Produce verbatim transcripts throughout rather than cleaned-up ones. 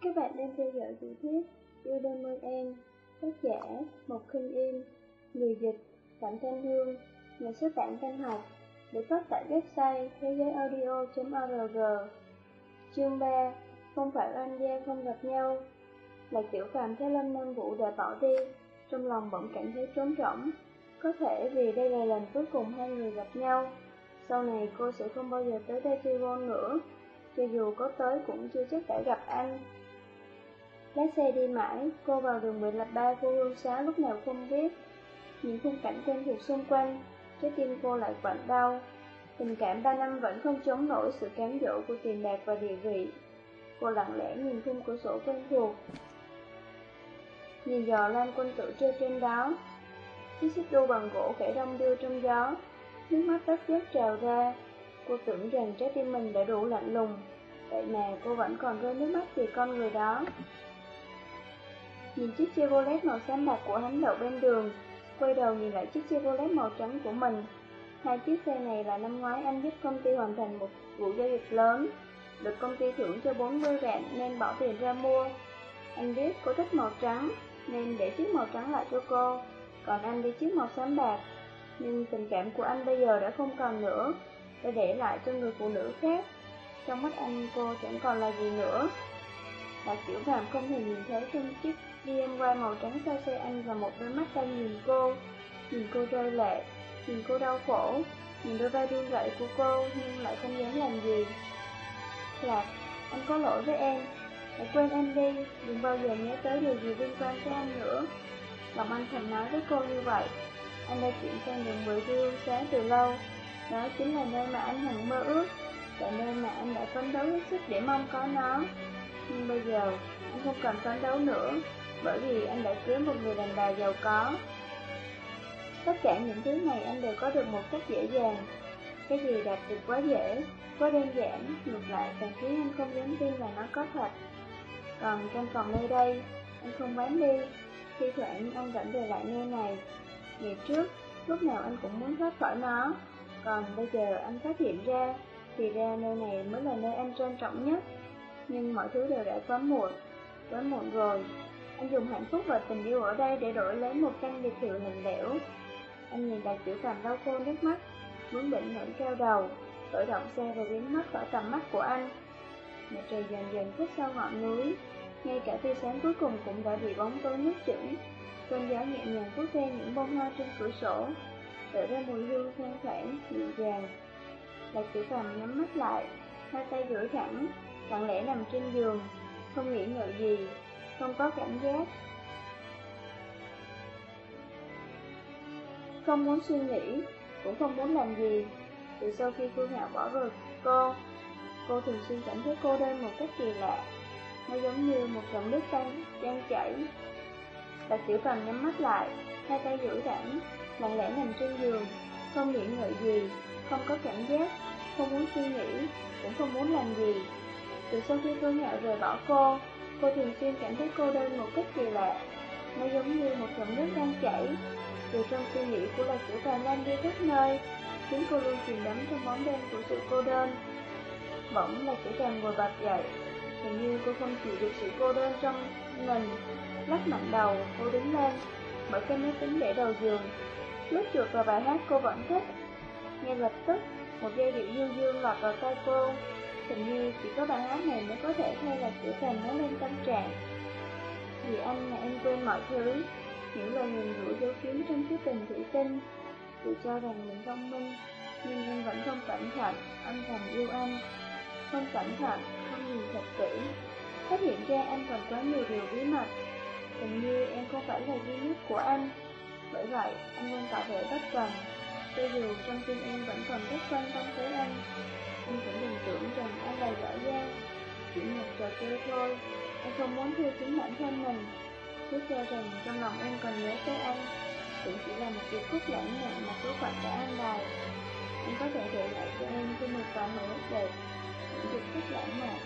Các bạn đang theo dõi tiểu thuyết Yêu đương mơ em, tác giả Mộc Khinh Im, người dịch Phạm Thanh Hương, nhà xuất bản Văn Học, được phát tại website thế giới audio chấm org. Chương ba. Không phải oan gia không gặp nhau. Lạc Tiểu Phàm thấy Lâm Nam Vũ đã bỏ đi, trong lòng bỗng cảm thấy trống rỗng. Có thể vì đây là lần cuối cùng hai người gặp nhau, sau này cô sẽ không bao giờ tới đây chơi gôn nữa. Cho dù có tới cũng chưa chắc đã gặp anh. Lái xe đi mãi, cô vào đường mười ba khu hương xá lúc nào không biết. Những khung cảnh quen thuộc xung quanh, trái tim cô lại quặn đau. Tình cảm ba năm vẫn không chống nổi sự cám dỗ của tiền bạc và địa vị. Cô lặng lẽ nhìn khung cửa sổ quen thuộc, nhìn giò Lan Quân Tử treo trên đó. Chiếc xích đu bằng gỗ khẽ đong đưa trong gió, nước mắt bất giác trào ra. Cô tưởng rằng trái tim mình đã đủ lạnh lùng, vậy mà cô vẫn còn rơi nước mắt vì con người đó. Nhìn chiếc Chevrolet màu xám bạc của hắn đậu bên đường, quay đầu nhìn lại chiếc Chevrolet màu trắng của mình. Hai chiếc xe này là năm ngoái anh giúp công ty hoàn thành một vụ giao dịch lớn, được công ty thưởng cho bốn mươi vạn nên bỏ tiền ra mua. Anh biết cô thích màu trắng nên để chiếc màu trắng lại cho cô, còn anh đi chiếc màu xám bạc. Nhưng tình cảm của anh bây giờ đã không còn nữa, đã để lại cho người phụ nữ khác. Trong mắt anh cô chẳng còn là gì nữa. Lạc Tiểu Phàm không hề nhìn thấy trong chiếc bê em vê màu trắng sau xe anh và một đôi mắt đang nhìn cô, nhìn cô rơi lệ, nhìn cô đau khổ, nhìn đôi vai run rẩy của cô nhưng lại không dám làm gì. Lạc, anh có lỗi với em, hãy quên em đi, đừng bao giờ nhớ tới điều gì liên quan tới anh nữa. Lòng anh thầm nói với cô như vậy. Anh đã chuyển sang đường mười hương xá từ lâu, đó chính là nơi mà anh hằng mơ ước, là nơi mà anh đã phấn đấu hết sức để mong có nó. Nhưng bây giờ, anh không cần phấn đấu nữa, bởi vì anh đã cưới một người đàn bà giàu có. Tất cả những thứ này anh đều có được một cách dễ dàng. Cái gì đạt được quá dễ, quá đơn giản, ngược lại càng khiến anh không dám tin là nó có thật. Còn căn phòng nơi đây, anh không bán đi, thi thoảng anh vẫn về lại nơi này. Ngày trước, lúc nào anh cũng muốn thoát khỏi nó, còn bây giờ anh phát hiện ra, thì ra nơi này mới là nơi anh trân trọng nhất. Nhưng mọi thứ đều đã quá muộn, quá muộn rồi. Anh dùng hạnh phúc và tình yêu ở đây để đổi lấy một căn biệt thự lạnh lẽo. Anh nhìn Lạc Tiểu Phàm lau khô nước mắt, muốn định ngẩng cao đầu, khởi động xe và biến mất khỏi tầm mắt của anh. Mặt trời dần dần khuất sau ngọn núi, ngay cả tia sáng cuối cùng cũng đã bị bóng tối nuốt chửng. Cơn gió nhẹ nhàng vuốt ve những bông hoa trên cửa sổ, tỏa ra mùi hương thoang thoảng, dịu dàng. Lạc Tiểu Phàm nhắm mắt lại, hai tay duỗi thẳng, lặng lẽ nằm trên giường, không nghĩ ngợi gì, không có cảm giác, không muốn suy nghĩ, cũng không muốn làm gì. Từ sau khi Phương Hạo bỏ rơi cô, cô thường xuyên cảm thấy cô đơn một cách kỳ lạ. Nó giống như một dòng nước đang, đang chảy. Lạc Tiểu Phàm nhắm mắt lại, hai tay duỗi thẳng, lặng lẽ nằm trên giường, không nghĩ ngợi gì, không có cảm giác, không muốn suy nghĩ, cũng không muốn làm gì. Từ sau khi Phương Hạo rời bỏ cô, cô thường xuyên cảm thấy cô đơn một cách kỳ lạ. Nó giống như một dòng nước đang chảy, từ trong suy nghĩ của Lạc Tiểu Phàm lan đi khắp nơi, khiến cô luôn chìm đắm trong bóng đêm của sự cô đơn. Bỗng Lạc Tiểu Phàm ngồi bật dậy, hình như cô không chịu được sự cô đơn trong mình. Lắc mạnh đầu, cô đứng lên, mở cái máy tính để đầu giường, lướt chuột vào bài hát cô vẫn thích. Ngay lập tức, một giai điệu du dương lọt vào tai cô. Hình như chỉ có bài hát này mới có thể thay Lạc Tiểu Phàm nói lên tâm trạng. Vì anh mà em quên mọi thứ, những lời nguyền rủa dấu kín trong chiếc bình thủy tinh. Tự cho rằng mình thông minh, nhưng em vẫn không cẩn thận, âm thầm yêu anh. Không cẩn thận, không nhìn thật kỹ, phát hiện ra anh còn quá nhiều điều bí mật. Hình như em không phải là duy nhất của anh, bởi vậy anh luôn tỏ vẻ bất cần. Cho dù trong tim em vẫn còn rất quan tâm tới anh, anh cũng đừng tưởng rằng anh bày tỏ ra chỉ một trò chơi thôi. Anh không muốn thua chính bản thân mình, cứ cho rằng trong lòng em còn nhớ tới anh, cũng chỉ là một điệp khúc lãng mạn mà số phận đã an bài. Anh có thể để lại cho em trên một vài hồi ức đẹp, những điệp khúc lãng mạn.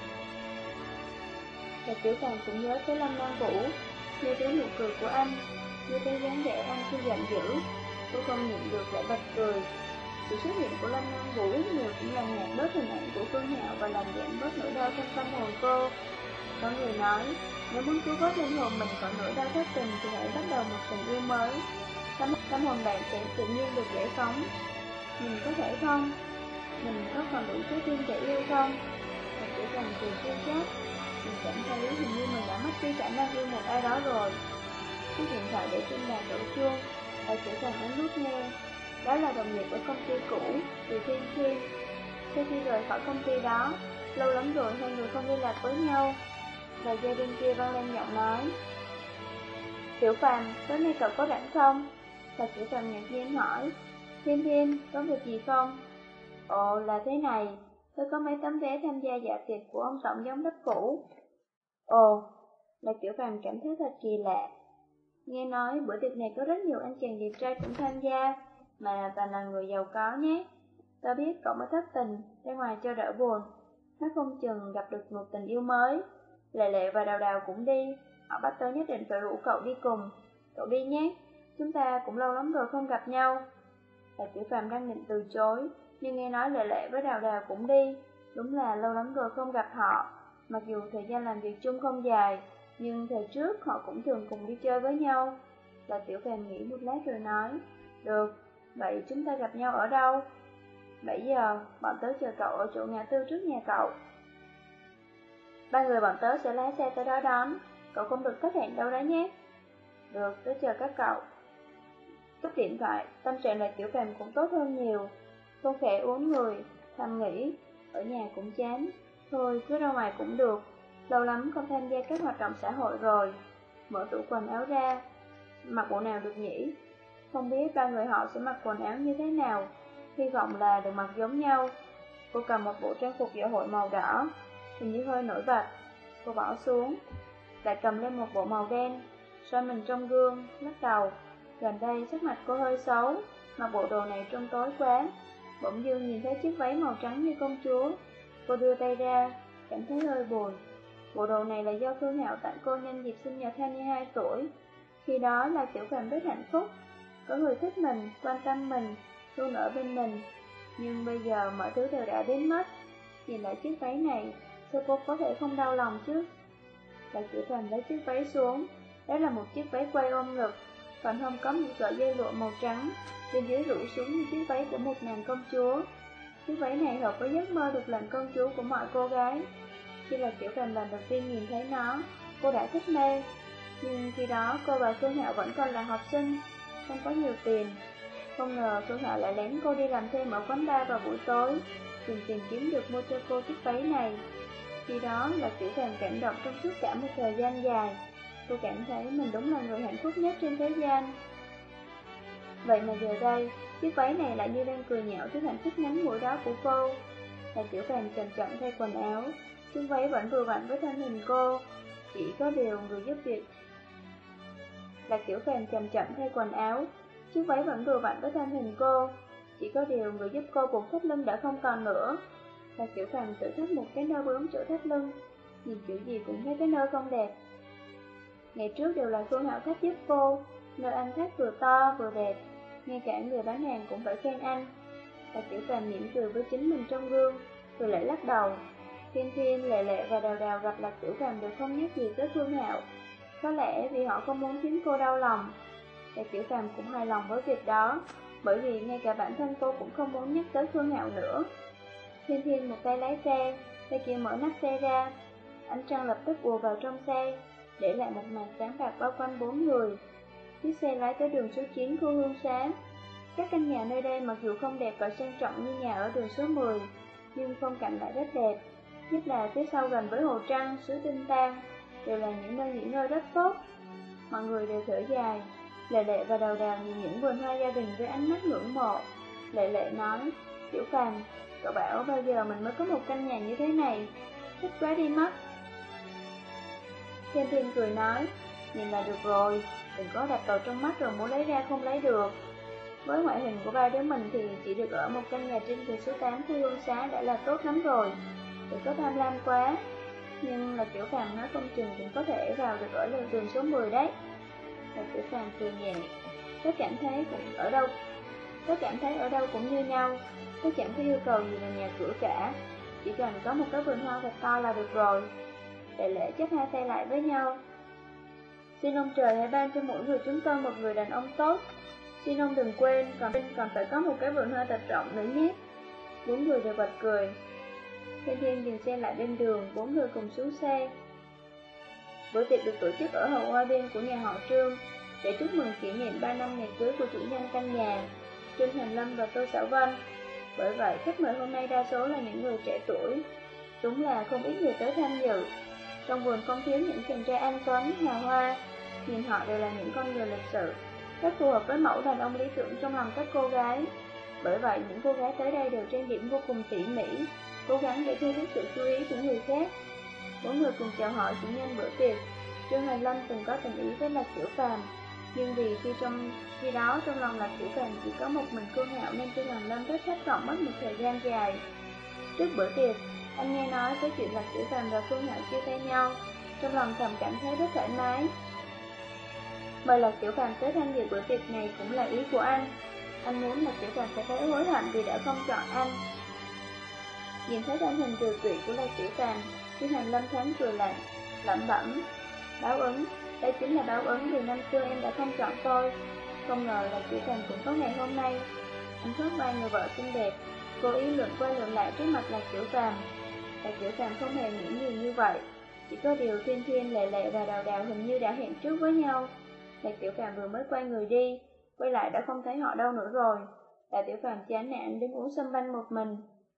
Và Tiểu Phàm cũng nhớ tới Lâm Nam Vũ, nhớ tới nụ cười của anh, nhớ tới dáng vẻ anh khi giận dữ. Cô không nhịn được lại bật cười. Sự xuất hiện của Lâm Nam Vũ ít nhiều cũng làm nhạt bớt hình ảnh của Phương Hạo và làm giảm bớt nỗi đau trong tâm hồn cô. Có người nói, nếu muốn cứu vớt linh hồn mình khỏi nỗi đau thất tình thì hãy bắt đầu một tình yêu mới. Tâm, tâm hồn bạn sẽ tự nhiên được giải phóng. Mình có thể không? Mình có còn đủ trái tim để yêu không? Mình chỉ cần từ chưa chắc. Mình cảm thấy hình như mình đã mất đi khả năng yêu một ai đó rồi. Chiếc điện thoại để trên bàn đổ chuông, và chỉ cần ấn nút nghe. Đó là đồng nghiệp ở công ty cũ, từ Thiên Thiên. Sau khi rời khỏi công ty đó, lâu lắm rồi hai người không liên lạc với nhau. Và gia đình kia vang lên giọng nói, Tiểu Phàm, tối nay cậu có rảnh không? Và Tiểu Phàm ngạc nhiên hỏi, Thiên Thiên, có việc gì không? Ồ, là thế này, tôi có mấy tấm vé tham gia dạ tiệc của ông tổng giám đốc cũ. Ồ, là Tiểu Phàm cảm thấy thật kỳ lạ. Nghe nói bữa tiệc này có rất nhiều anh chàng đẹp trai cũng tham gia, mà toàn là người giàu có nhé. Tao biết cậu mới thất tình, ra ngoài cho đỡ buồn. Nó không chừng gặp được một tình yêu mới. Lệ Lệ và Đào Đào cũng đi, họ bắt tớ nhất định phải rủ cậu đi cùng. Cậu đi nhé, chúng ta cũng lâu lắm rồi không gặp nhau. Và Tiểu Phàm đang định từ chối, nhưng nghe nói Lệ Lệ với Đào Đào cũng đi. Đúng là lâu lắm rồi không gặp họ. Mặc dù thời gian làm việc chung không dài, nhưng thời trước họ cũng thường cùng đi chơi với nhau. Và Tiểu Phàm nghĩ một lát rồi nói, được, vậy chúng ta gặp nhau ở đâu? Bảy giờ, bọn tớ chờ cậu ở chỗ ngã tư trước nhà cậu. Ba người bọn tớ sẽ lái xe tới đó đón, cậu không được thất hẹn đâu đó nhé. Được, tớ chờ các cậu. Cúp điện thoại, tâm trạng Lạc Tiểu Phàm cũng tốt hơn nhiều. Cô khẽ uống người, thầm nghĩ, ở nhà cũng chán, thôi cứ ra ngoài cũng được. Lâu lắm không tham gia các hoạt động xã hội rồi. Mở tủ quần áo ra, mặc bộ nào được nhỉ? Không biết ba người họ sẽ mặc quần áo như thế nào, hy vọng là được mặc giống nhau. Cô cầm một bộ trang phục dạ hội màu đỏ, hình như hơi nổi bật. Cô bỏ xuống, lại cầm lên một bộ màu đen, soi mình trong gương, lắc đầu. Gần đây sắc mặt cô hơi xấu, mặc bộ đồ này trông tối quá. Bỗng dưng nhìn thấy chiếc váy màu trắng như công chúa. Cô đưa tay ra, cảm thấy hơi buồn. Bộ đồ này là do Phương Hạo tặng cô nhân dịp sinh nhật hai mươi hai tuổi. Khi đó là Tiểu Phàm rất hạnh phúc, có người thích mình, quan tâm mình, luôn ở bên mình. Nhưng bây giờ mọi thứ đều đã biến mất. Nhìn lại chiếc váy này, sao cô có thể không đau lòng chứ? Là Tiểu Phàm lấy chiếc váy xuống. Đó là một chiếc váy quay ôm ngực, còn không có một sợi dây lụa màu trắng, bên dưới rủ xuống như chiếc váy của một nàng công chúa. Chiếc váy này hợp với giấc mơ được làm công chúa của mọi cô gái. Khi là Tiểu Phàm lần đầu tiên nhìn thấy nó, cô đã thích mê. Nhưng khi đó cô và Phương Hạo vẫn còn là học sinh, không có nhiều tiền. Không ngờ Phương Hạo lại lén cô đi làm thêm ở quán bar vào buổi tối, tìm tìm kiếm được mua cho cô chiếc váy này. Khi đó là Tiểu Phàm cảm động trong suốt cả một thời gian dài. Cô cảm thấy mình đúng là người hạnh phúc nhất trên thế gian. Vậy mà giờ đây, chiếc váy này lại như đang cười nhạo thứ hạnh phúc ngắn ngủi đó của cô. Là Tiểu Phàm chậm chậm thay quần áo, chiếc váy vẫn vừa vặn với thân hình cô. Chỉ có điều người giúp việc Là Tiểu Phàm chậm chậm thay quần áo, chiếc váy vẫn vừa vặn với thân hình cô. Chỉ có điều người giúp cô buộc thắt lưng đã không còn nữa. Là Tiểu Phàm tự thắt một cái nơ bướm chỗ thắt lưng, nhìn kiểu gì cũng thấy cái nơ không đẹp. Ngày trước đều là Phương Hạo thắt giúp cô, nơ anh thắt vừa to vừa đẹp, ngay cả người bán hàng cũng phải khen anh. Là Tiểu Phàm mỉm cười với chính mình trong gương, rồi lại lắc đầu. Thiên Thiên, Lệ Lệ và Đào Đào gặp Lạc Tiểu Phàm đều không nhắc gì tới Phương Hạo. Có lẽ vì họ không muốn khiến cô đau lòng. Lạc Tiểu Phàm cũng hài lòng với việc đó, bởi vì ngay cả bản thân cô cũng không muốn nhắc tới Phương Hạo nữa. Thiên Thiên một tay lái xe, tay kia mở nắp xe ra. Ánh trăng lập tức ùa vào trong xe, để lại một màn sáng bạc bao quanh bốn người. Chiếc xe lái tới đường số chín khu Hương Sáng. Các căn nhà nơi đây mặc dù không đẹp và sang trọng như nhà ở đường số mười, nhưng phong cảnh lại rất đẹp, nhất là phía sau gần với hồ trăng, suối Tinh Tang, đều là những nơi nghỉ ngơi rất tốt. Mọi người đều thở dài. Lệ Lệ và Đào Đào nhìn những vườn hoa gia đình với ánh mắt ngưỡng mộ. Lệ Lệ nói, Tiểu Phàm, cậu bảo bao giờ mình mới có một căn nhà như thế này, thích quá đi mất. Thiên Thiên cười nói, nhìn là được rồi, đừng có đặt vào trong mắt rồi muốn lấy ra không lấy được. Với ngoại hình của ba đứa mình thì chỉ được ở một căn nhà trên đường số tám khu Hương Xá đã là tốt lắm rồi, đừng có tham lam quá. Nhưng là Tiểu Phàm nói không chừng cũng có thể vào được ở lều đường số mười đấy. Là Tiểu Phàm cười nhẹ, tớ cảm thấy cũng ở đâu Tớ cảm thấy ở đâu cũng như nhau, tớ chẳng có yêu cầu gì về nhà cửa cả, chỉ cần có một cái vườn hoa thật to là được rồi. Lệ Lệ chắp hai tay lại với nhau. Xin ông trời hãy ban cho mỗi người chúng tôi một người đàn ông tốt. Xin ông đừng quên, còn còn phải có một cái vườn hoa thật rộng nữa nhé. Bốn người đều bật cười. Thiên Thiên dừng xe lại bên đường, bốn người cùng xuống xe. Bữa tiệc được tổ chức ở hậu hoa viên của nhà họ Trương để chúc mừng kỷ niệm ba năm ngày cưới của chủ nhân căn nhà, Trương Thành Lâm và Tô Sảo Vân. Bởi vậy, khách mời hôm nay đa số là những người trẻ tuổi. Đúng là không ít người tới tham dự. Trong vườn không thiếu những chàng trai anh tuấn, hào hoa, nhìn họ đều là những con người lịch sự, rất phù hợp với mẫu đàn ông lý tưởng trong lòng các cô gái. Bởi vậy, những cô gái tới đây đều trang điểm vô cùng tỉ mỉ, cố gắng để thu hút sự chú ý của người khác. Bốn người cùng chào hỏi chủ nhân bữa tiệc. Trương Hoài Lâm từng có tình ý với Lạc Tiểu Phàm, nhưng vì khi trong khi đó trong lòng Lạc Tiểu Phàm chỉ có một mình Phương Hạo nên Trương Hoài Lâm rất thất vọng mất một thời gian dài. Trước bữa tiệc, anh nghe nói tới chuyện Lạc Tiểu Phàm và Phương Hạo chia tay nhau, trong lòng thầm cảm thấy rất thoải mái. Mời Lạc Tiểu Phàm tới tham dự bữa tiệc này cũng là ý của anh. Anh muốn Lạc Tiểu Phàm sẽ thấy hối hận vì đã không chọn anh. Nhìn thấy thân hình kiều tụy của Lạc Tiểu Phàm, Trương Hoài Lâm thoáng cười lạnh, lẩm bẩm: báo ứng, đây chính là báo ứng vì năm xưa em đã không chọn tôi. Không ngờ Lạc Tiểu Phàm cũng có ngày hôm nay. Anh khớp vai người vợ xinh đẹp, cố ý lượn qua lượn lại trước mặt Lạc Tiểu Phàm. Lạc Tiểu Phàm không hề nghĩ nhiều như vậy, chỉ có điều Thiên Thiên, Lệ Lệ và Đào Đào hình như đã hẹn trước với nhau. Lạc Tiểu Phàm vừa mới quay người đi, quay lại đã không thấy họ đâu nữa rồi. Lạc Tiểu Phàm chán nản đứng uống sâm banh một mình.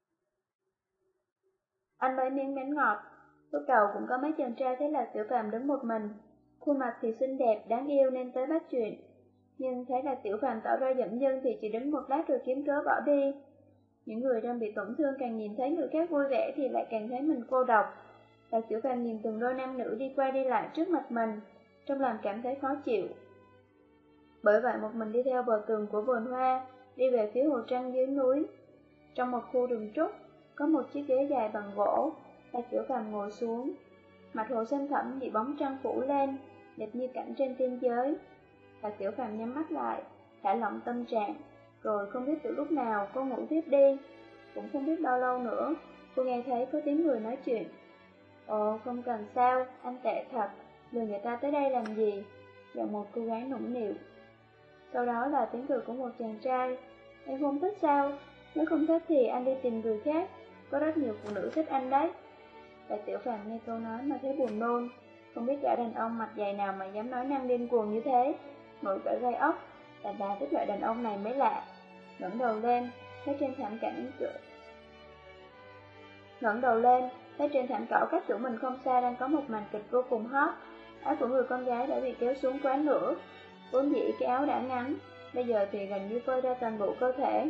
Anh lấy miếng bánh ngọt. Lúc đầu cũng có mấy chàng trai thấy Lạc Tiểu Phàm đứng một mình, khuôn mặt thì xinh đẹp, đáng yêu nên tới bắt chuyện. Nhưng thấy Lạc Tiểu Phàm tỏ ra dậm dưng thì chỉ đứng một lát rồi kiếm cớ bỏ đi. Những người đang bị tổn thương càng nhìn thấy người khác vui vẻ thì lại càng thấy mình cô độc. Lạc Tiểu Phàm nhìn từng đôi nam nữ đi qua đi lại trước mặt mình, trong lòng cảm thấy khó chịu. Bởi vậy một mình đi theo bờ tường của vườn hoa, đi về phía hồ trăng dưới núi. Trong một khu rừng trúc, có một chiếc ghế dài bằng gỗ. Lạc Tiểu Phàm ngồi xuống. Mặt hồ xanh thẳm bị bóng trăng phủ lên, đẹp như cảnh trên tiên giới. Lạc Tiểu Phàm nhắm mắt lại, thả lỏng tâm trạng. Rồi không biết từ lúc nào cô ngủ tiếp đi. Cũng không biết bao lâu nữa, cô nghe thấy có tiếng người nói chuyện. Ồ, không cần sao, anh tệ thật, lừa người ta tới đây làm gì? Giọng một cô gái nũng nịu. Sau đó là tiếng cười của một chàng trai. Em không thích sao? Nếu không thích thì anh đi tìm người khác, có rất nhiều phụ nữ thích anh đấy. Lạc Tiểu Phàm nghe câu nói mà thấy buồn nôn. Không biết gã đàn ông mặt dày nào mà dám nói năng điên cuồng như thế, nổi cả gai ốc. Đàn đà thích loại đàn ông này mới lạ. Ngẩng đầu lên, thấy trên thảm cảnh cửa. Ngẩng đầu lên, thấy trên thảm cỏ cách chỗ mình không xa đang có một màn kịch vô cùng hot. Áo của người con gái đã bị kéo xuống quá nửa. Vốn dĩ cái áo đã ngắn, bây giờ thì gần như phơi ra toàn bộ cơ thể.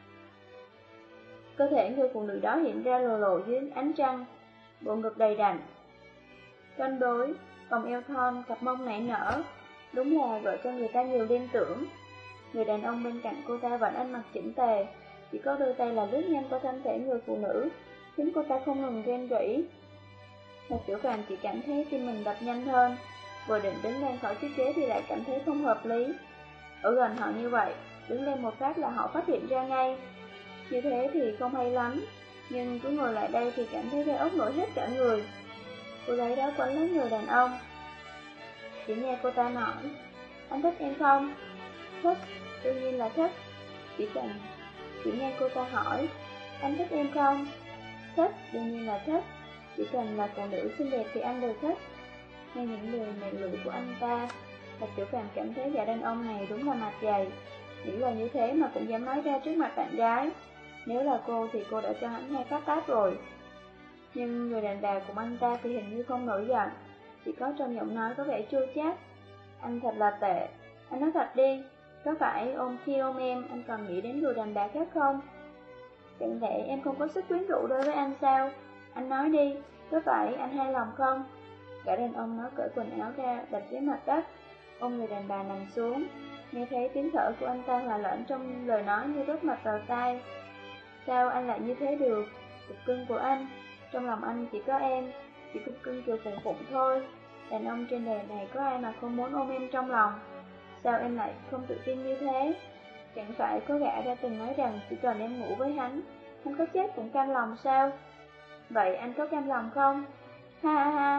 Cơ thể người phụ nữ đó hiện ra lồ lộ dưới ánh trăng, bộ ngực đầy đặn, cân đối, vòng eo thon, cặp mông nảy nở, đúng là vợ cho người ta nhiều liên tưởng. Người đàn ông bên cạnh cô ta vẫn ăn mặc chỉnh tề, chỉ có đôi tay là lướt nhanh qua thân thể người phụ nữ, khiến cô ta không ngừng rên rỉ. Lạc Tiểu Phàm chỉ cảm thấy tim mình đập nhanh hơn, vừa định đứng lên khỏi chiếc ghế thì lại cảm thấy không hợp lý. Ở gần họ như vậy, đứng lên một phát là họ phát hiện ra ngay. Như thế thì không hay lắm, nhưng cứ ngồi lại đây thì cảm thấy gai ốc nổi hết cả người. Cô gái đó quấn lấy người đàn ông. Chỉ nghe cô ta nói, anh thích em không? Thích, đương nhiên là thích. Chỉ cần chỉ nghe cô ta hỏi, anh thích em không? Thích, đương nhiên là thích. Chỉ cần là phụ nữ xinh đẹp thì anh đều thích. Nghe những lời mẹ lưỡi của anh ta, Lạc Tiểu Phàm cảm thấy gã đàn ông này đúng là mặt dày. Những lời như thế mà cũng dám nói ra trước mặt bạn gái. Nếu là cô thì cô đã cho hắn hai phát tát rồi. Nhưng người đàn bà cùng anh ta thì hình như không nổi giận, chỉ có trong giọng nói có vẻ chua chát. Anh thật là tệ, anh nói thật đi, có phải ôm khi ôm em anh còn nghĩ đến người đàn bà khác không? Chẳng lẽ em không có sức quyến rũ đối với anh sao? Anh nói đi, có phải anh hài lòng không? Gã đàn ông nó cởi quần áo ra, đặt dưới mặt đất, ôm người đàn bà nằm xuống. Nghe thấy tiếng thở của anh ta hòa lẫn trong lời nói như rót mật vào tai. Sao anh lại như thế được? Cục cưng của anh, trong lòng anh chỉ có em, chỉ cục cưng kiều phụng phụng thôi. Đàn ông trên đời này có ai mà không muốn ôm em trong lòng? Sao em lại không tự tin như thế? Chẳng phải có gã đã từng nói rằng chỉ cần em ngủ với hắn, hắn có chết cũng cam lòng sao? Vậy anh có cam lòng không? Ha ha ha,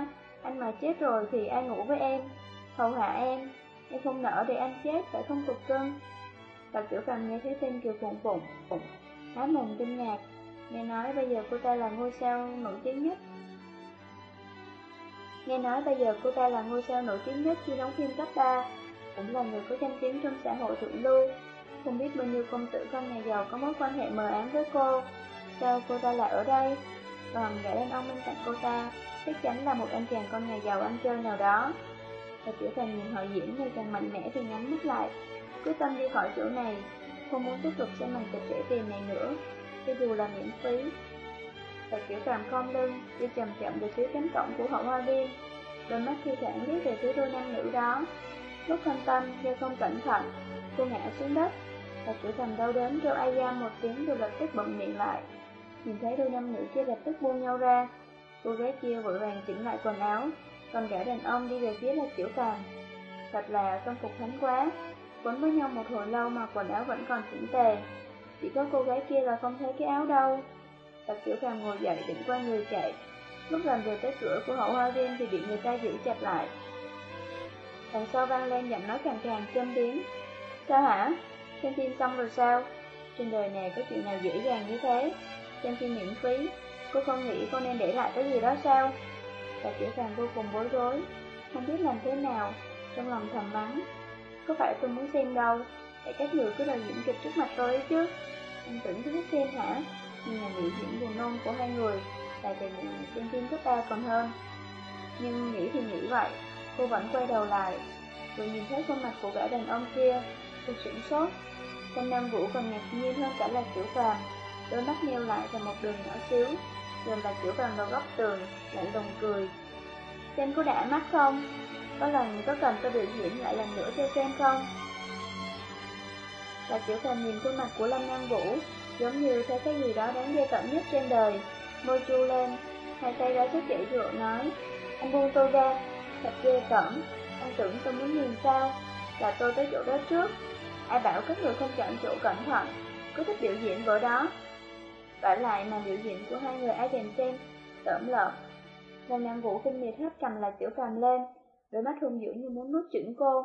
Anh mà chết rồi thì ai ngủ với em, hầu hạ em, em không nỡ để anh chết, phải không Cục Cưng? Và Tiểu Phàm nghe thấy tên Kiều Phụng Phụng, há mồm kinh ngạc, nghe nói bây giờ cô ta là ngôi sao nổi tiếng nhất. Nghe nói bây giờ cô ta là ngôi sao nổi tiếng nhất khi đóng phim cấp ba, cũng là người có danh tiếng trong xã hội thượng lưu. Không biết bao nhiêu công tử con nhà giàu có mối quan hệ mờ ám với cô. Sao cô ta lại ở đây? Còn gã đàn ông bên cạnh cô ta chắc chắn là một anh chàng con nhà giàu ăn chơi nào đó. Và Tiểu Phàm nhìn họ diễn ngày càng mạnh mẽ thì nhắm mắt lại, quyết tâm đi khỏi chỗ này, không muốn tiếp tục xem màn kịch rẻ tiền này nữa, cho dù là miễn phí. Và Tiểu Phàm khom lưng, đi chậm chậm về phía cánh cổng của Hậu Hoa Viên, đôi mắt thi thoảng liếc về phía đôi nam nữ đó. Lúc phân tâm, do không cẩn thận, cô ngã xuống đất, và Tiểu Phàm đau đớn kêu ai da một tiếng rồi lập tức bậm miệng lại. Nhìn thấy đôi nam nữ kia lập tức buông nhau ra, cô gái kia vội vàng chỉnh lại quần áo, còn gã đàn ông đi về phía là Tiểu Phàm. Thật là công phục thánh quá, quấn với nhau một hồi lâu mà quần áo vẫn còn chỉnh tề, chỉ có cô gái kia là không thấy cái áo đâu. Và Tiểu Phàm ngồi dậy định quay người chạy, lúc gần vừa tới cửa của Hậu Hoa Viên thì bị người ta giữ chặt lại. Đằng sau vang lên giọng nói càng càng châm biếm. Sao hả? Xem phim xong rồi sao? Trên đời này có chuyện nào dễ dàng như thế? Xem phim miễn phí, cô không nghĩ cô nên để lại cái gì đó sao? Và Tiểu Phàm vô cùng bối rối, không biết làm thế nào, trong lòng thầm mắng. Có phải tôi muốn xem đâu, để các người cứ đòi diễn kịch trước mặt tôi ấy chứ. Anh tưởng tôi thích xem hả? Nhưng là biểu diễn buồn nôn của hai người, lại về những xem phim cấp ba còn hơn. Nhưng nghĩ thì nghĩ vậy, cô vẫn quay đầu lại, rồi nhìn thấy khuôn mặt của gã đàn ông kia, cô sửng sốt. Thanh Nam Vũ còn ngạc nhiên hơn cả là Tiểu Phàm, đôi mắt nheo lại thành một đường nhỏ xíu, rồi là Tiểu Phàm vào góc tường, lạnh lùng cười. Xem có đã mắt không? Có lần có cần tôi biểu diễn lại lần nữa cho xem không? Và Tiểu Phàm nhìn khuôn mặt của Lâm Nam Vũ, giống như thấy cái gì đó đáng ghê tởm nhất trên đời, môi chu lên, hai tay ra sức dãy dụa nói, anh buông tôi ra, thật ghê tởm, anh tưởng tôi muốn nhìn sao, là tôi tới chỗ đó trước, ai bảo các người không chọn chỗ cẩn thận, cứ thích biểu diễn vở đó. Vả lại mà biểu diễn của hai người ai thèm xem, tởm lợm. Lâm Nam Vũ kinh miệt hất cầm lại Tiểu Phàm lên, đôi mắt hung dữ như muốn nuốt chửng cô.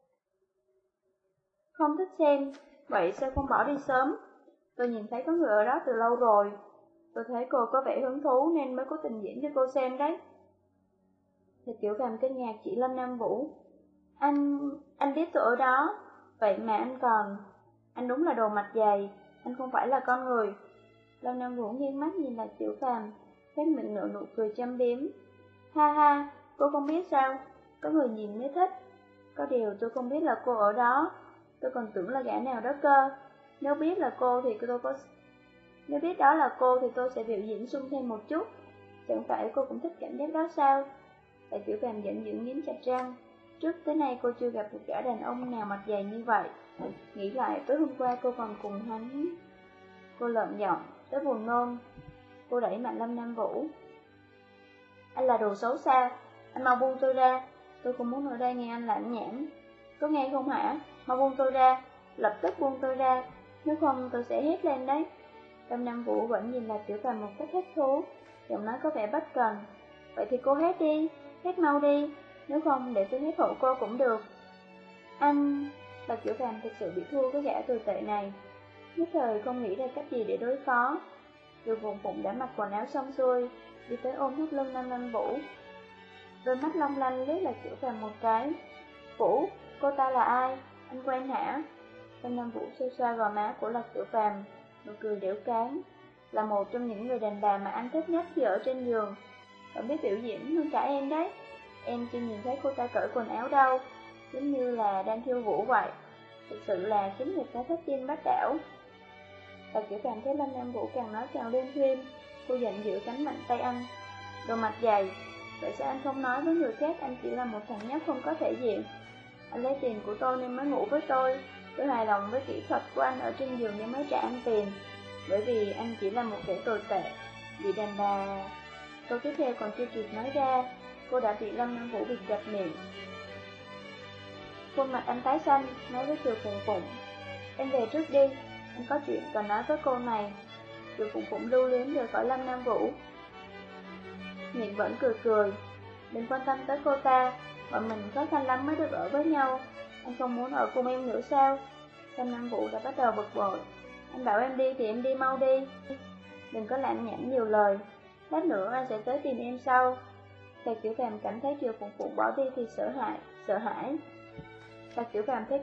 Không thích xem, vậy sao không bỏ đi sớm? Tôi nhìn thấy có người ở đó từ lâu rồi. Tôi thấy cô có vẻ hứng thú nên mới cố tình diễn cho cô xem đấy. Thì Tiểu Phàm kinh ngạc chỉ Lâm Nam Vũ. Anh... anh biết tôi ở đó. Vậy mà anh còn... Anh đúng là đồ mặt dày, anh không phải là con người. Lâm Nam Vũ nghiêng mắt nhìn lại Tiểu Phàm, khép miệng nở nụ cười châm biếm. Ha ha, cô không biết sao? Có người nhìn mới thích. Có điều tôi không biết là cô ở đó. Tôi còn tưởng là gã nào đó cơ. Nếu biết là cô thì tôi có... Nếu biết đó là cô thì tôi sẽ biểu diễn sung thêm một chút. Chẳng phải cô cũng thích cảm giác đó sao? Tại Tiểu Phàm giận dữ nghiến chặt răng. Trước tới nay cô chưa gặp một gã đàn ông nào mặt dày như vậy. Nghĩ lại tối hôm qua cô còn cùng hắn. Cô lợm giọng, tới buồn nôn. Cô đẩy mạnh Lâm Nam Vũ. Anh là đồ xấu xa, anh mau buông tôi ra. Tôi không muốn ở đây nghe anh lãnh nhảm. Có nghe không hả? Mau buông tôi ra, lập tức buông tôi ra. Nếu không tôi sẽ hét lên đấy. Lâm Nam Vũ vẫn nhìn lại Tiểu Phàm một cách thích thú, giọng nói có vẻ bất cần. Vậy thì cô hét đi, hét mau đi. Nếu không để tôi hét hộ cô cũng được. Anh... Bà Tiểu Phàm thực sự bị thua với gã tồi tệ này. Nhất thời không nghĩ ra cách gì để đối phó. Dù Phụng Phụng đã mặc quần áo xong xuôi, đi tới ôm thắt lưng Lâm Nam Vũ. Đôi mắt long lanh liếc lại Tiểu Phàm một cái. Vũ, cô ta là ai? Anh quen hả? Lâm Nam Vũ xoa xoa gò má của Lạc Tiểu Phàm, nụ cười đểu cáng. Là một trong những người đàn bà mà anh thích nhất khi ở trên giường. Còn biết biểu diễn hơn cả em đấy. Em chưa nhìn thấy cô ta cởi quần áo đâu, giống như là đang khiêu vũ vậy. Thực sự là khiến người ta thất điên bát đảo. Và Tiểu Phàm thấy Lâm Nam Vũ càng nói càng liên thuyên, cô giận dữ cánh mạnh tay anh. Đồ mặt dày, vậy sao anh không nói với người khác anh chỉ là một thằng nhóc không có thể diện? Anh lấy tiền của tôi nên mới ngủ với tôi. Tôi hài lòng với kỹ thuật của anh ở trên giường nên mới trả anh tiền. Bởi vì anh chỉ là một kẻ tồi tệ, bị đàn bà... Câu tiếp theo còn chưa kịp nói ra, cô đã bị Lâm Nam Vũ bịt chặt miệng. Khuôn mặt anh tái xanh, nói với Kiều Phụng Phụng. Em về trước đi, anh có chuyện cần nói với cô này. Kiều Phụng Phụng lưu luyến rời khỏi Lâm Nam Vũ. Miệng vẫn cười cười. đừng quan tâm tới cô ta, bọn mình khó khăn lắm mới được ở với nhau. Anh không muốn ở cùng em nữa sao? Lâm Nam Vũ đã bắt đầu bực bội. Anh bảo em đi thì em đi mau đi. Đừng có lạnh nhảm nhiều lời, lát nữa anh sẽ tới tìm em sau. Lạc Tiểu Phàm cảm thấy Kiều Phụng Phụng bỏ đi thì sợ hãi, sợ hãi. Lạc Tiểu Phàm thích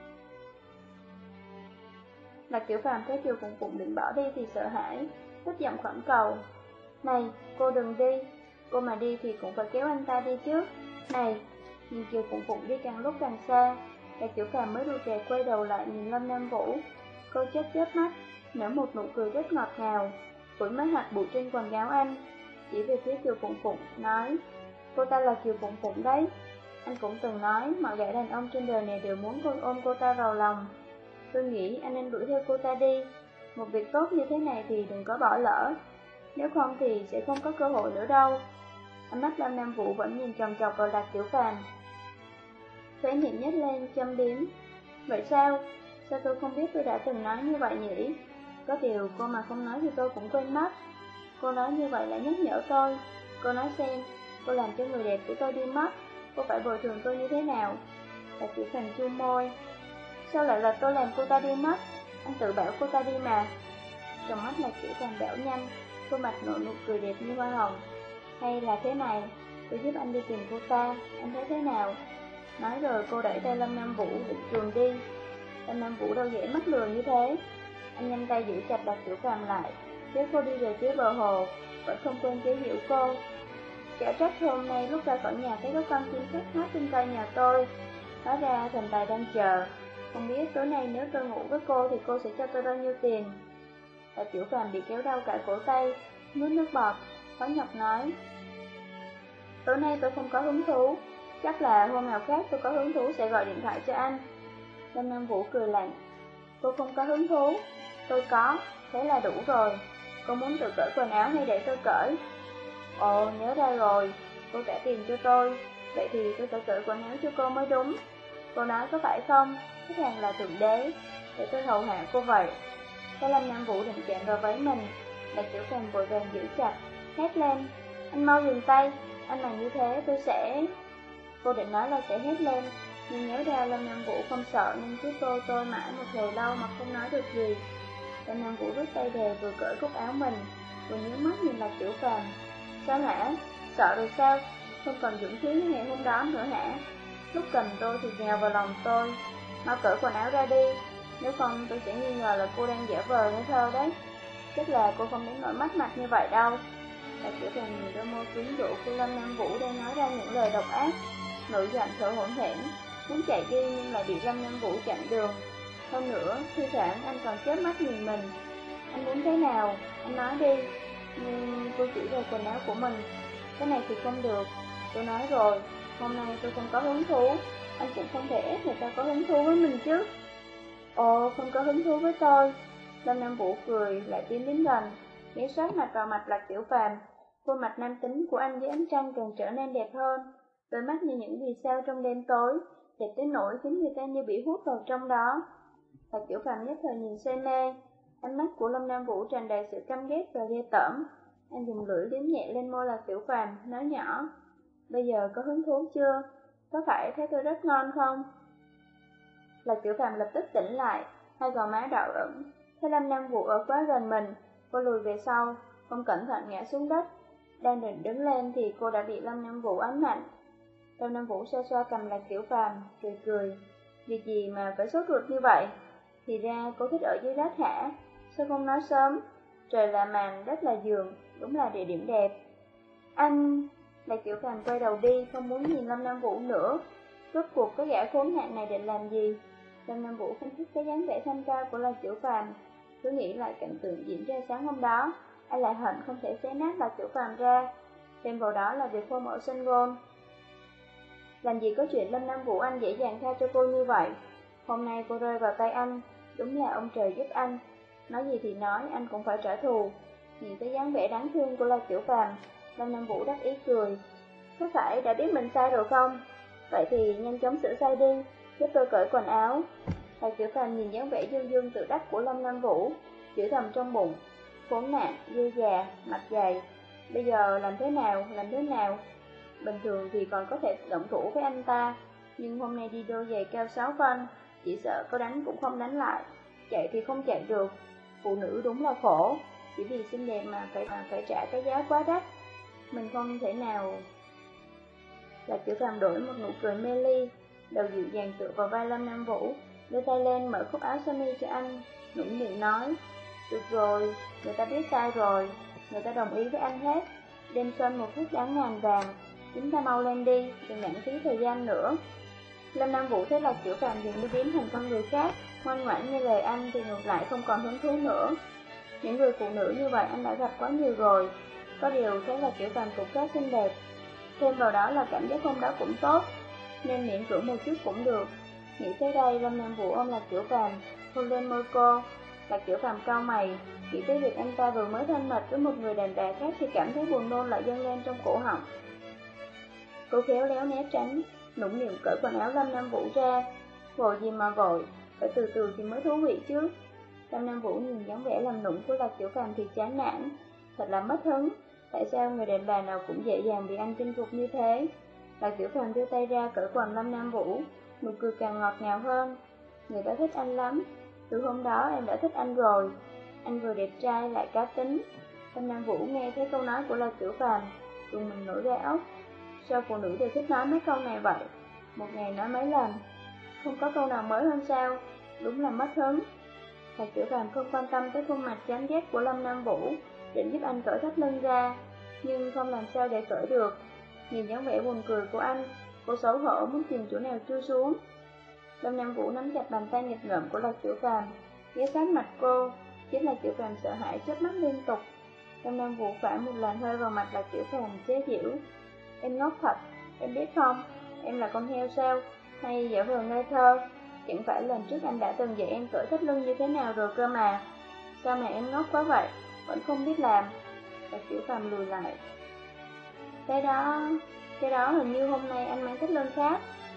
Lạc Tiểu Phàm thấy Kiều Phụng Phụng định bỏ đi thì sợ hãi, tức giọng khẩn cầu. Này, cô đừng đi, cô mà đi thì cũng phải kéo anh ta đi chứ. Này, nhìn Kiều Phụng Phụng đi càng lúc càng xa, Lạc Tiểu Phàm mới rụt rè quay đầu lại nhìn Lâm Nam Vũ. Cô chớp chớp mắt, nở một nụ cười rất ngọt ngào, phủi mấy hạt bụi trên quần áo anh, chỉ về phía Kiều Phụng Phụng, nói, cô ta là Kiều Phụng Phụng đấy. Anh cũng từng nói, mọi gã đàn ông trên đời này đều muốn cô ôm cô ta vào lòng. Tôi nghĩ anh nên đuổi theo cô ta đi. Một việc tốt như thế này thì đừng có bỏ lỡ, nếu không thì sẽ không có cơ hội nữa đâu. Ánh mắt Lâm Nam Vũ vẫn nhìn chòng chọc vào Lạc Tiểu Phàm, khóe miệng nhếch lên châm biếm. Vậy sao? Sao tôi không biết tôi đã từng nói như vậy nhỉ? Có điều cô mà không nói thì tôi cũng quên mất. Cô nói như vậy là nhắc nhở tôi. Cô nói xem, cô làm cho người đẹp của tôi đi mất, cô phải bồi thường tôi như thế nào? Lạc Tiểu Phàm chu môi. Sao lại là tôi làm cô ta đi mất? Anh tự bảo cô ta đi mà. Trong mắt Lạc Tiểu Phàm đảo nhanh, khuôn mặt nở nụ cười đẹp như hoa hồng. Hay là thế này, tôi giúp anh đi tìm cô ta, anh thấy thế nào? Nói rồi cô đẩy tay Lâm Nam Vũ định chuồn đi. Lâm Nam Vũ đâu dễ mắc lừa như thế. Anh nhanh tay giữ chặt Lạc Tiểu Phàm lại, kéo cô đi về phía bờ hồ, vẫn không quên chế giễu cô. Chả trách hôm nay lúc ra khỏi nhà thấy có con chim khác hát trên cây nhà tôi. Hóa ra thần tài đang chờ. Không biết tối nay nếu tôi ngủ với cô thì cô sẽ cho tôi bao nhiêu tiền? Lạc Tiểu Phàm bị kéo đau cả cổ tay, nuốt nước bọt, khó nhọc nói. Tối nay tôi không có hứng thú, chắc là hôm nào khác tôi có hứng thú sẽ gọi điện thoại cho anh. Lâm Nam Vũ cười lạnh. Cô không có hứng thú, tôi có, thế là đủ rồi. Cô muốn tự cởi quần áo hay để tôi cởi? Ồ, nhớ ra rồi, cô trả tiền cho tôi, vậy thì tôi phải cởi quần áo cho cô mới đúng. Cô nói có phải không, khách hàng là thượng đế, để tôi hầu hạ cô vậy. Cái Lâm Nam Vũ định chạm vào váy mình, Lạc Tiểu Phàm vội vàng giữ chặt, hét lên. Anh mau dừng tay, anh làm như thế tôi sẽ... Cô định nói là sẽ hét lên, nhưng nhớ ra Lâm Nam Vũ không sợ nên cứ tôi tôi mãi một hồi lâu mà không nói được gì. Lâm Nam Vũ rút tay về vừa cởi cúc áo mình, vừa nhớ mắt nhìn Lạc Tiểu Phàm. Sao hả? Sợ rồi sao? Không còn dũng khí như ngày hôm đó nữa hả? Lúc cần tôi thì nhào vào lòng tôi. Mau cởi quần áo ra đi, nếu không tôi sẽ nghi ngờ là cô đang giả vờ ngây thơ đấy. Chắc là cô không đến nỗi mắt mặt như vậy đâu. Lạc Tiểu Phàm nhìn đôi môi quyến rũ của Lâm Nam Vũ đang nói ra những lời độc ác, nổi giận thở hổn hển, muốn chạy đi nhưng lại bị Lâm Nam Vũ chặn đường. Hơn nữa, thi thoảng anh còn chớp mắt nhìn mình. Anh muốn thế nào? Anh nói đi. Nhưng cô chỉ về quần áo của mình. Cái này thì không được. Tôi nói rồi, hôm nay tôi không có hứng thú. Anh cũng không thể ép người ta có hứng thú với mình chứ. Ồ, không có hứng thú với tôi. Lâm Nam Vũ cười, lại tiến đến gần, ghé sát mặt vào mặt Lạc Tiểu Phàm. Khuôn mặt nam tính của anh dưới ánh trăng càng trở nên đẹp hơn. Đôi mắt như những vì sao trong đêm tối, đẹp tới nỗi khiến người ta như bị hút vào trong đó. Lạc Tiểu Phàm nhất thời nhìn say mê. Ánh mắt của Lâm Nam Vũ tràn đầy sự căm ghét và ghê tởm. Anh dùng lưỡi liếm nhẹ lên môi Lạc Tiểu Phàm, nói nhỏ. Bây giờ có hứng thú chưa? Có phải thấy tôi rất ngon không? Lạc Tiểu Phàm lập tức tỉnh lại, hai gò má đỏ ửng. Thấy Lâm Nam Vũ ở quá gần mình, cô lùi về sau, không cẩn thận ngã xuống đất. Đang định đứng lên thì cô đã bị Lâm Nam Vũ ấn mạnh. Lâm Nam Vũ xoa xoa cầm Lạc Tiểu Phàm, cười cười. Việc gì mà phải sốt ruột như vậy? Thì ra cô thích ở dưới đất hả? Sao không nói sớm? Trời là màn, đất là giường, đúng là địa điểm đẹp. Anh... Lạc Tiểu Phàm quay đầu đi, không muốn nhìn Lâm Nam Vũ nữa. Rốt cuộc cái gã khốn nạn này định làm gì? Lâm Nam Vũ không thích cái dáng vẻ thanh cao của Lạc Tiểu Phàm, cứ nghĩ lại cảnh tượng diễn ra sáng hôm đó, anh lại hận không thể xé nát Lạc Tiểu Phàm ra. Thêm vào đó là việc hôm ở sân golf. Làm gì có chuyện Lâm Nam Vũ anh dễ dàng tha cho cô như vậy? Hôm nay cô rơi vào tay anh, đúng là ông trời giúp anh. Nói gì thì nói, anh cũng phải trả thù. Nhìn cái dáng vẻ đáng thương của Lạc Tiểu Phàm, Lâm Nam Vũ đắc ý cười. Có phải đã biết mình sai rồi không? Vậy thì nhanh chóng sửa sai đi, giúp tôi cởi quần áo. Lạc Tiểu Phàm nhìn dáng vẻ dương dương tự đắc của Lâm Nam Vũ, chửi thầm trong bụng. Khốn nạn, dư già, mặt dày. Bây giờ làm thế nào, làm thế nào? bình thường thì còn có thể động thủ với anh ta, nhưng hôm nay đi đôi giày cao sáu phân, chỉ sợ có đánh cũng không đánh lại, chạy thì không chạy được. Phụ nữ đúng là khổ, chỉ vì xinh đẹp mà phải mà phải trả cái giá quá đắt. Mình không thể nào. Lạc Tiểu Phàm đổi một nụ cười mê ly, đầu dịu dàng tựa vào vai Lâm Nam Vũ, đưa tay lên mở cúc áo sơ mi cho anh, nũng nịu nói: được rồi, người ta biết sai rồi, người ta đồng ý với anh hết. Đêm xuân một phút đáng ngàn vàng, chúng ta mau lên đi, đừng lãng phí thời gian nữa. Lâm Nam Vũ thấy Lạc Tiểu Phàm dường như biến thành con người khác, ngoan ngoãn như lời anh thì ngược lại không còn hứng thú nữa. Những người phụ nữ như vậy anh đã gặp quá nhiều rồi, có điều thấy Lạc Tiểu Phàm cũng rất xinh đẹp, thêm vào đó là cảm giác hôm đó cũng tốt, nên miễn cưỡng một chút cũng được. Nghĩ tới đây, Lâm Nam Vũ ôm Lạc Tiểu Phàm, hôn lên môi cô. Lạc Tiểu Phàm cau mày, nghĩ tới việc anh ta vừa mới thân mật với một người đàn bà khác thì cảm thấy buồn nôn lại dâng lên trong cổ họng. Cô khéo léo né tránh, nũng nịu cởi quần áo Lâm Nam Vũ ra. Vội gì mà vội, phải từ từ thì mới thú vị chứ. Lâm Nam Vũ nhìn dáng vẻ làm nũng của Lạc Tiểu Phàm thì chán nản, thật là mất hứng. Tại sao người đàn bà nào cũng dễ dàng bị anh chinh phục như thế? Lạc Tiểu Phàm đưa tay ra cởi quần Lâm Nam Vũ, nụ cười càng ngọt ngào hơn. Người ta thích anh lắm, từ hôm đó em đã thích anh rồi. Anh vừa đẹp trai lại cá tính. Lâm Nam Vũ nghe thấy câu nói của Lạc Tiểu Phàm, rùng mình nổi gai ốc. Sao phụ nữ đều thích nói mấy câu này vậy? Một ngày nói mấy lần, không có câu nào mới hơn sao? Đúng là mất hứng. Lạc Tiểu Phàm không quan tâm tới khuôn mặt chán ghét của Lâm Nam Vũ, định giúp anh cởi thắt lưng ra, nhưng không làm sao để cởi được. Nhìn dáng vẻ buồn cười của anh, cô xấu hổ muốn tìm chỗ nào chui xuống. Lâm Nam Vũ nắm chặt bàn tay nghịch ngợm của Lạc Tiểu Phàm, ghé sát mặt cô, khiến Lạc Tiểu Phàm sợ hãi chớp mắt liên tục. Lâm Nam Vũ phả một làn hơi vào mặt Lạc Tiểu Phàm chế giễu. Em ngốc thật, em biết không, em là con heo sao, hay giả vờ ngây thơ? Chẳng phải lần trước anh đã từng dạy em cởi thắt lưng như thế nào rồi cơ mà. Sao mà em ngốc quá vậy, vẫn không biết làm? Lạc Tiểu Phàm lùi lại. Cái đó, cái đó hình như hôm nay anh mang thắt lưng khác.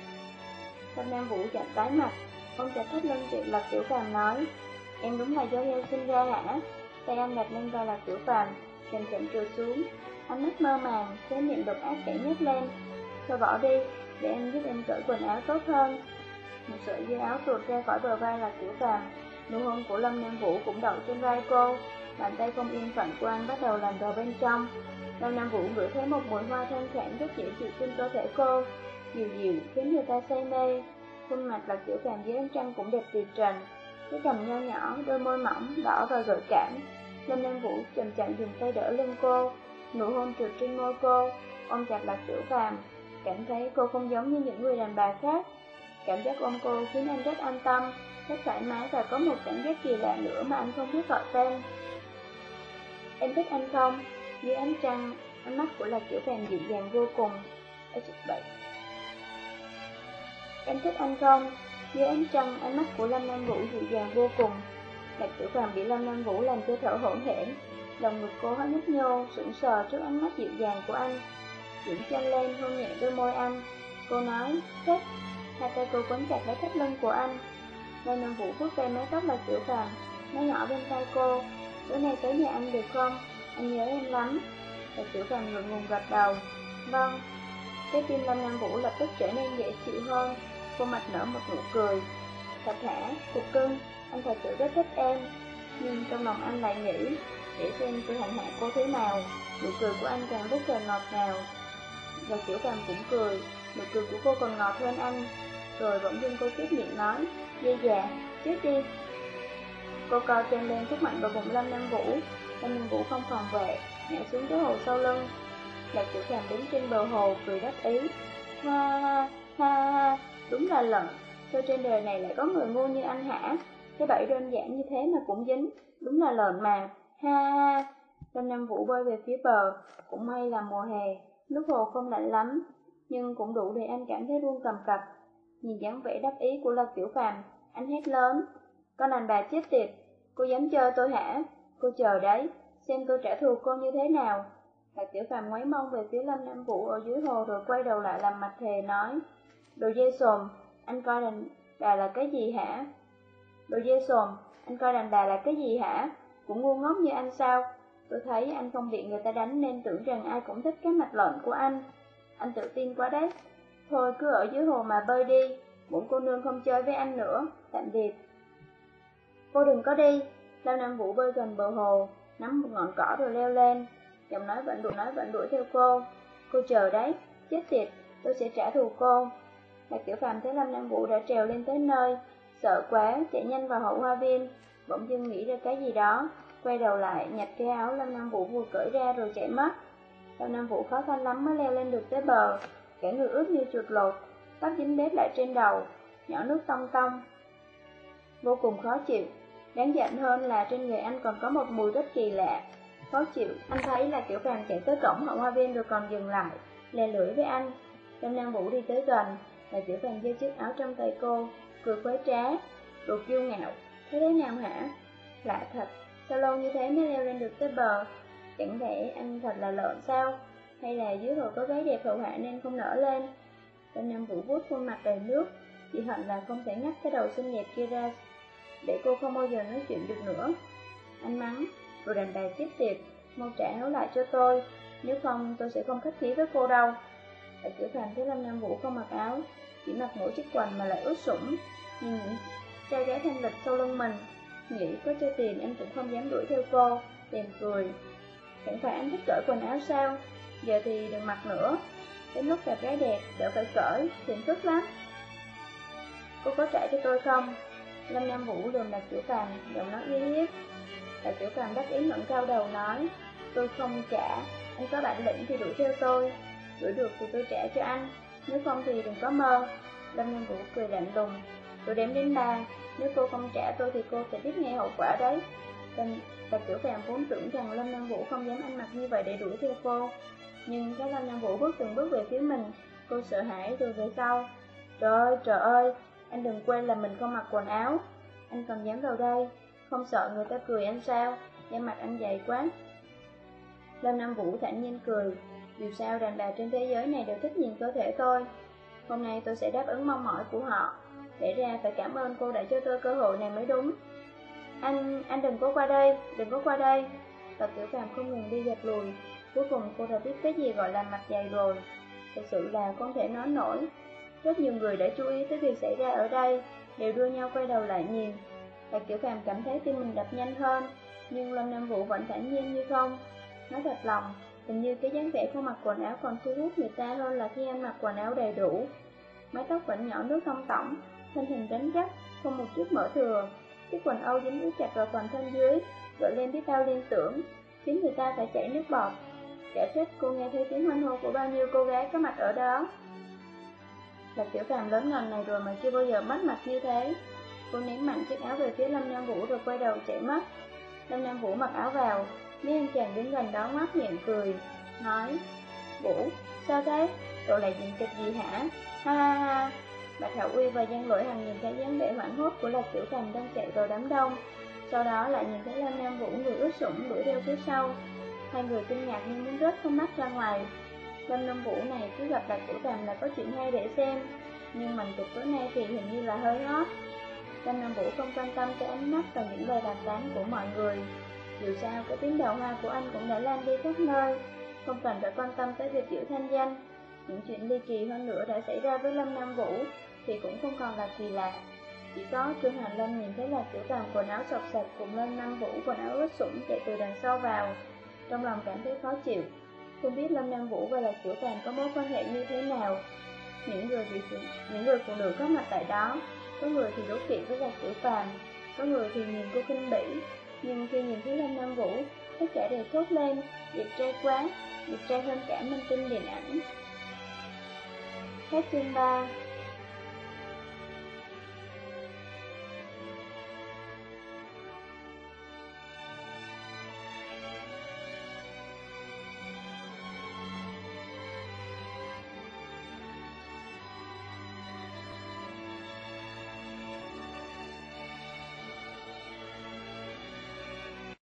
Lâm Nam Vũ chợt tái mặt, ôm chặt thắt lưng chị Lạc Tiểu Phàm nói: em đúng là do heo sinh ra hả? Tay anh đặt lên vai Lạc Tiểu Phàm, chậm chậm trượt xuống, ánh mắt mơ màng, khóe miệng độc ác chảy nhếch lên. Thôi bỏ đi, để em giúp em cởi quần áo tốt hơn. Một sợi dây áo tuột ra khỏi bờ vai Lạc Tiểu Phàm, nụ hôn của Lâm Nam Vũ cũng đậu trên vai cô. Bàn tay không yên phận của anh bắt đầu làm vào bên trong. Lâm Nam Vũ ngửi thấy một mùi hoa thanh thản rất dễ chịu trên cơ thể cô, dịu dịu khiến người ta say mê. Khuôn mặt Lạc Tiểu Phàm dưới ánh trăng cũng đẹp tuyệt trần, cái cằm nho nhỏ, đôi môi mỏng, đỏ và gợi cảm. Lâm Nam Vũ chậm chậm dùng tay đỡ lưng cô, nụ hôn trượt trên môi cô, ôm chặt Lạc Tiểu Phàm, cảm thấy cô không giống như những người đàn bà khác. Cảm giác ôm cô khiến anh rất an tâm, rất thoải mái và có một cảm giác kỳ lạ nữa mà anh không biết gọi tên. Em thích anh không? Dưới ánh trăng, ánh mắt của Lạc Tiểu Phàm dịu dàng vô cùng. Em thích anh không? Dưới ánh trăng, ánh mắt của Lâm Nam Vũ dịu dàng vô cùng. Lạc Tiểu Phàm bị Lâm Nam Vũ làm cho thở hổn hển, lòng ngực cô hết nhấp nhô, sững sờ trước ánh mắt dịu dàng của anh. Dựng chân lên hôn nhẹ đôi môi anh. Cô nói, thích. Hai tay cô quấn chặt lấy thắt lưng của anh. Lâm Nam Vũ vuốt ve mái tóc Lạc Tiểu Phàm, nói nhỏ bên tai cô, bữa nay tới nhà anh được không? Anh nhớ em lắm. Lạc Tiểu Phàm ngượng ngùng gật đầu. Vâng. Cái tim Lâm Nam Vũ lập tức trở nên dễ chịu hơn. Cô mặt nở một nụ cười. Thật hả, cục cưng, anh thật sự rất thích em. Nhưng trong lòng anh lại nghĩ, để xem tôi hành hạ cô thế nào. Nụ cười của anh càng rất là ngọt ngào. Lạc Tiểu Phàm cũng cười, nụ cười của cô còn ngọt hơn anh. Rồi bỗng dưng cô tiếp miệng nói, dây già, chết đi. Cô co chân lên thúc mạnh vào bụng Lâm Nam Vũ. Lâm Nam Vũ không phòng vệ, ngã xuống cái hồ sau lưng. Lạc Tiểu Phàm đứng trên bờ hồ cười đắc ý. Ha ha ha ha, đúng là lợn. Sao trên đời này lại có người ngu như anh hả? Cái bẫy đơn giản như thế mà cũng dính, đúng là lợn mà. Ha ha. Lâm Nam Vũ bơi về phía bờ, cũng may là mùa hè, nước hồ không lạnh lắm, nhưng cũng đủ để anh cảm thấy run cầm cập. Nhìn dáng vẻ đắc ý của Lạc Tiểu Phàm, anh hét lớn, con đàn bà chết tiệt, cô dám chơi tôi hả? Cô chờ đấy, xem tôi trả thù cô như thế nào. Lạc Tiểu Phàm ngoáy mông về phía Lâm Nam Vũ ở dưới hồ rồi quay đầu lại làm mặt thề nói, đồ dê xồm, anh coi đàn bà là cái gì hả? Đồ dê xồm, anh coi đàn bà là cái gì hả? Cũng ngu ngốc như anh sao? Tôi thấy anh không bị người ta đánh nên tưởng rằng ai cũng thích cái mặt lợn của anh. Anh tự tin quá đấy. Thôi cứ ở dưới hồ mà bơi đi, bổn cô nương không chơi với anh nữa, tạm biệt. Cô đừng có đi. Lâm Nam Vũ bơi gần bờ hồ, nắm một ngọn cỏ rồi leo lên. Giọng nói vẫn đuổi nói vẫn đuổi theo cô. Cô chờ đấy, chết tiệt, tôi sẽ trả thù cô. Lạc Tiểu Phàm thấy Lâm Nam Vũ đã trèo lên tới nơi, sợ quá, chạy nhanh vào hậu hoa viên, bỗng dưng nghĩ ra cái gì đó, quay đầu lại, nhặt cái áo Lâm Nam Vũ vừa cởi ra rồi chạy mất. Lâm Nam Vũ khó khăn lắm mới leo lên được tới bờ, cả người ướt như chuột lột, tóc dính bết lại trên đầu, nhỏ nước tông tông, vô cùng khó chịu. Đáng giận hơn là trên người anh còn có một mùi rất kỳ lạ. Khó chịu, anh thấy là Tiểu Phàm chạy tới cổng hậu hoa viên rồi còn dừng lại, lè lưỡi với anh. Lâm Nam Vũ đi tới gần, là Tiểu Phàm giơ chiếc áo trong tay cô, cười quái trá, đồ kiêu ngạo. Thế đấy nào hả? Lạ thật, sao lâu như thế mới leo lên được tới bờ? Chẳng lẽ anh thật là lợn sao? Hay là dưới hồ có gái đẹp hậu hạ nên không nở lên? Lâm Nam Vũ vuốt khuôn mặt đầy nước, chỉ hận là không thể ngắt cái đầu xinh đẹp kia ra, để cô không bao giờ nói chuyện được nữa. Anh mắng, rồi đàn bà chết tiệt, mau trả áo lại cho tôi, nếu không tôi sẽ không khách khí với cô đâu. Tại Tiểu Phàm thấy Lâm Nam Vũ không mặc áo, chỉ mặc mỗi chiếc quần mà lại ướt sũng, nhìn những trai gái thanh lịch sau lưng mình, nghĩ có cho tiền anh cũng không dám đuổi theo cô, liền cười. Chẳng phải anh thích cởi quần áo sao? Giờ thì đừng mặc nữa, đến lúc gặp gái đẹp đỡ phải cởi, phiền phức lắm. Cô có trả cho tôi không? Lâm Nam Vũ lườm Lạc Tiểu Phàm, giọng nói uy hiếp. Lạc Tiểu Phàm đắc ý ngẩng cao đầu nói, tôi không trả, anh có bản lĩnh thì đuổi theo tôi, đuổi được thì tôi trả cho anh, nếu không thì đừng có mơ. Lâm Nam Vũ cười lạnh lùng, tôi đếm đến ba, nếu cô không trả tôi thì cô sẽ biết nghe hậu quả đấy. Lạc Tiểu Phàm vốn tưởng rằng Lâm Nam Vũ không dám ăn mặc như vậy để đuổi theo cô, nhưng thấy Lâm Nam Vũ bước từng bước về phía mình, cô sợ hãi rồi về sau. Trời ơi, trời ơi, anh đừng quên là mình không mặc quần áo, anh còn dám vào đây, không sợ người ta cười anh sao, da mặt anh dày quá. Lâm Nam Vũ thản nhiên cười, dù sao đàn bà trên thế giới này đều thích nhìn cơ thể tôi. Hôm nay tôi sẽ đáp ứng mong mỏi của họ, để ra phải cảm ơn cô đã cho tôi cơ hội này mới đúng. Anh, anh đừng có qua đây, đừng có qua đây. Lạc Tiểu Phàm không ngừng đi gạt lùi, cuối cùng cô đã biết cái gì gọi là mặt dày rồi. Thật sự là không thể nói nổi. Rất nhiều người đã chú ý tới việc xảy ra ở đây, đều đua nhau quay đầu lại nhìn. Lạc Tiểu Phàm cảm thấy tim mình đập nhanh hơn, nhưng Lâm Nam Vũ vẫn thản nhiên như không. Nói thật lòng, hình như cái dáng vẻ không mặc quần áo còn thu hút người ta hơn là khi anh mặc quần áo đầy đủ. Mái tóc vẫn nhỏ nước thông tỏng, thân hình rắn chắc, không một chút mỡ thừa. Chiếc quần âu dính ướt chặt vào phần thân dưới, gợi lên biết bao liên tưởng, khiến người ta phải chảy nước bọt. Chả trách cô nghe thấy tiếng hoan hô của bao nhiêu cô gái có mặt ở đó. Lạc Tiểu Phàm lớn ngần này rồi mà chưa bao giờ mất mặt như thế. Cô ném mạnh chiếc áo về phía Lâm Nam Vũ rồi quay đầu chạy mất. Lâm Nam Vũ mặc áo vào, mấy anh chàng đứng gần đó ngoác miệng cười, nói, Vũ, sao thế? Cậu lại diễn kịch gì hả? Ha ha ha. Bạch Hạo Uy và Giang Lỗi Hằng nhìn thấy dáng vẻ hoảng hốt của Lạc Tiểu Phàm đang chạy vào đám đông, sau đó lại nhìn thấy Lâm Nam Vũ người ướt sũng đuổi theo phía sau. Hai người kinh ngạc như muốn rớt con mắt ra ngoài. Lâm Nam Vũ này cứ gặp Lạc Tiểu Phàm là có chuyện hay để xem, nhưng màn kịch tối nay thì hình như là hơi hot. Lâm Nam Vũ không quan tâm tới ánh mắt và những lời bàn tán của mọi người. Dù sao cái tiếng đầu hoa của anh cũng đã lan đi khắp nơi, không cần phải quan tâm tới việc giữ thanh danh. Những chuyện ly kỳ hơn nữa đã xảy ra với Lâm Nam Vũ thì cũng không còn là kỳ lạ. Chỉ có Trương Hành Lâm nhìn thấy Lạc Tiểu Phàm quần áo sọc sạch cùng Lâm Nam Vũ quần áo ướt sũng chạy từ đằng sau vào, trong lòng cảm thấy khó chịu. Không biết Lâm Nam Vũ và Lạc Tiểu Phàm có mối quan hệ như thế nào. Những người bị phụ, những người phụ nữ có mặt tại đó, có người thì đố kỵ với Lạc Tiểu Phàm, có người thì nhìn cô khinh bỉ, nhưng khi nhìn thấy Lâm Nam Vũ, tất cả đều thốt lên, đẹp trai quá, đẹp trai hơn cả minh tinh điện ảnh. Hết chương ba.